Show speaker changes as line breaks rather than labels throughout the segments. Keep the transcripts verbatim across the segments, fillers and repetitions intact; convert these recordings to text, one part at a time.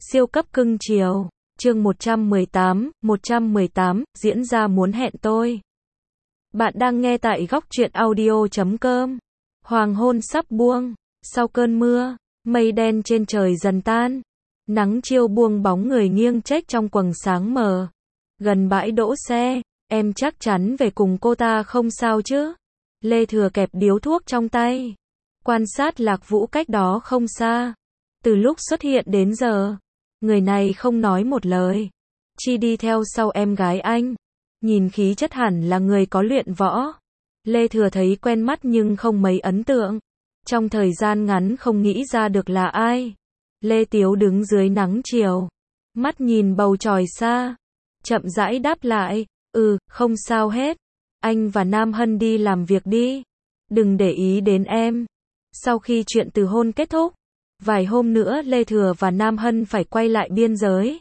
Siêu cấp cưng chiều. Chương một trăm mười tám, một trăm mười tám, diễn ra muốn hẹn tôi. Bạn đang nghe tại góc truyện audio chấm com. Hoàng hôn sắp buông, sau cơn mưa, mây đen trên trời dần tan. Nắng chiều buông bóng người nghiêng chếch trong quầng sáng mờ. Gần bãi đỗ xe, em chắc chắn về cùng cô ta không sao chứ? Lê Thừa kẹp điếu thuốc trong tay, quan sát Lạc Vũ cách đó không xa. Từ lúc xuất hiện đến giờ, người này không nói một lời, chỉ đi theo sau em gái anh. Nhìn khí chất hẳn là người có luyện võ. Lê Thừa thấy quen mắt nhưng không mấy ấn tượng. Trong thời gian ngắn không nghĩ ra được là ai. Lê Tiếu đứng dưới nắng chiều, mắt nhìn bầu trời xa, chậm rãi đáp lại, ừ, không sao hết. Anh và Nam Hân đi làm việc đi, đừng để ý đến em. Sau khi chuyện từ hôn kết thúc, vài hôm nữa Lê Thừa và Nam Hân phải quay lại biên giới.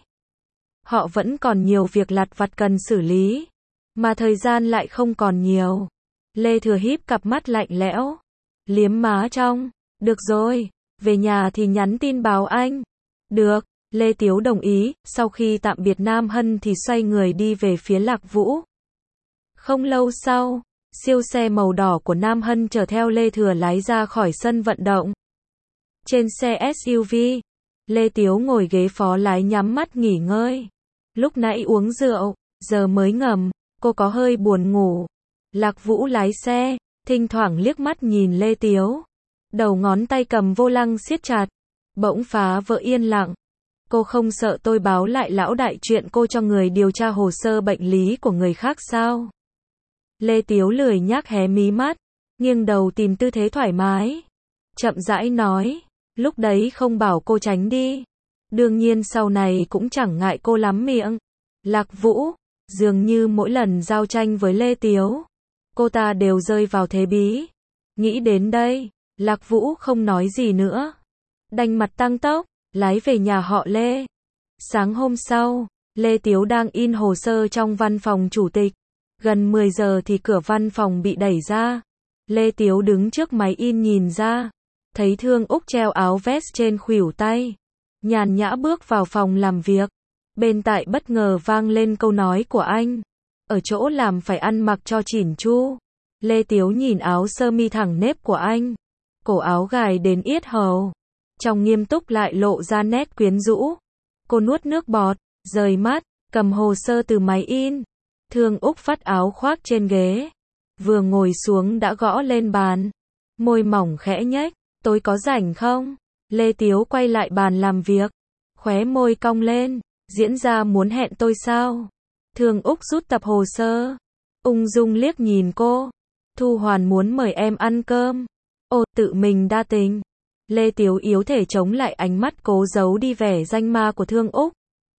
Họ vẫn còn nhiều việc lặt vặt cần xử lý, mà thời gian lại không còn nhiều. Lê Thừa híp cặp mắt lạnh lẽo, liếm má trong, được rồi, về nhà thì nhắn tin báo anh. Được, Lê Tiếu đồng ý. Sau khi tạm biệt Nam Hân thì xoay người đi về phía Lạc Vũ. Không lâu sau, siêu xe màu đỏ của Nam Hân chở theo Lê Thừa lái ra khỏi sân vận động. Trên xe ét u vê, Lê Tiếu ngồi ghế phó lái nhắm mắt nghỉ ngơi. Lúc nãy uống rượu, giờ mới ngầm, cô có hơi buồn ngủ. Lạc Vũ lái xe, thỉnh thoảng liếc mắt nhìn Lê Tiếu. Đầu ngón tay cầm vô lăng siết chặt, bỗng phá vỡ yên lặng. Cô không sợ tôi báo lại lão đại chuyện cô cho người điều tra hồ sơ bệnh lý của người khác sao? Lê Tiếu lười nhác hé mí mắt, nghiêng đầu tìm tư thế thoải mái. Chậm rãi nói, lúc đấy không bảo cô tránh đi. Đương nhiên sau này cũng chẳng ngại cô lắm miệng. Lạc Vũ, dường như mỗi lần giao tranh với Lê Tiếu, cô ta đều rơi vào thế bí. Nghĩ đến đây, Lạc Vũ không nói gì nữa, đành mặt tăng tốc, lái về nhà họ Lê. Sáng hôm sau, Lê Tiếu đang in hồ sơ trong văn phòng chủ tịch. Gần mười giờ thì cửa văn phòng bị đẩy ra. Lê Tiếu đứng trước máy in nhìn ra, thấy Thương Úc treo áo vest trên khuỷu tay, nhàn nhã bước vào phòng làm việc. Bên tại bất ngờ vang lên câu nói của anh, ở chỗ làm phải ăn mặc cho chỉn chu. Lê Tiếu nhìn áo sơ mi thẳng nếp của anh, cổ áo gài đến yết hầu, trong nghiêm túc lại lộ ra nét quyến rũ. Cô nuốt nước bọt, rời mắt, cầm hồ sơ từ máy in. Thương Úc phắt áo khoác trên ghế, vừa ngồi xuống đã gõ lên bàn, môi mỏng khẽ nhếch, tối có rảnh không? Lê Tiếu quay lại bàn làm việc, khóe môi cong lên, diễn ra muốn hẹn tôi sao? Thương Úc rút tập hồ sơ, ung dung liếc nhìn cô. Thu Hoàn muốn mời em ăn cơm. Ồ, tự mình đa tình. Lê Tiếu yếu thể chống lại ánh mắt cố giấu đi vẻ danh ma của Thương Úc.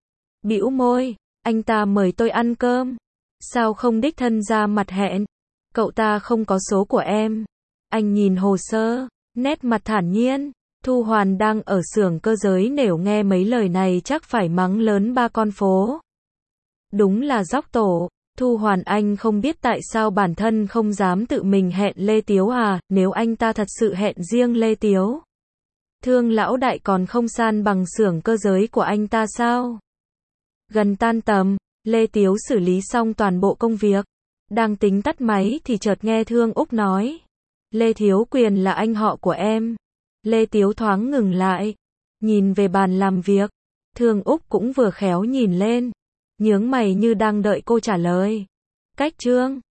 Bĩu môi, anh ta mời tôi ăn cơm, sao không đích thân ra mặt hẹn? Cậu ta không có số của em. Anh nhìn hồ sơ, nét mặt thản nhiên. Thu Hoàn đang ở xưởng cơ giới nếu nghe mấy lời này chắc phải mắng lớn ba con phố. Đúng là dóc tổ. Thu Hoàn, anh không biết tại sao bản thân không dám tự mình hẹn Lê Tiếu à? Nếu anh ta thật sự hẹn riêng Lê Tiếu, Thương lão đại còn không san bằng xưởng cơ giới của anh ta sao? Gần tan tầm, Lê Tiếu xử lý xong toàn bộ công việc, đang tính tắt máy thì chợt nghe Thương Úc nói, Lê Thiếu Quyền là anh họ của em. Lê Tiếu thoáng ngừng lại, nhìn về bàn làm việc. Thương Úc cũng vừa khéo nhìn lên, nhướng mày như đang đợi cô trả lời. Cách Trương,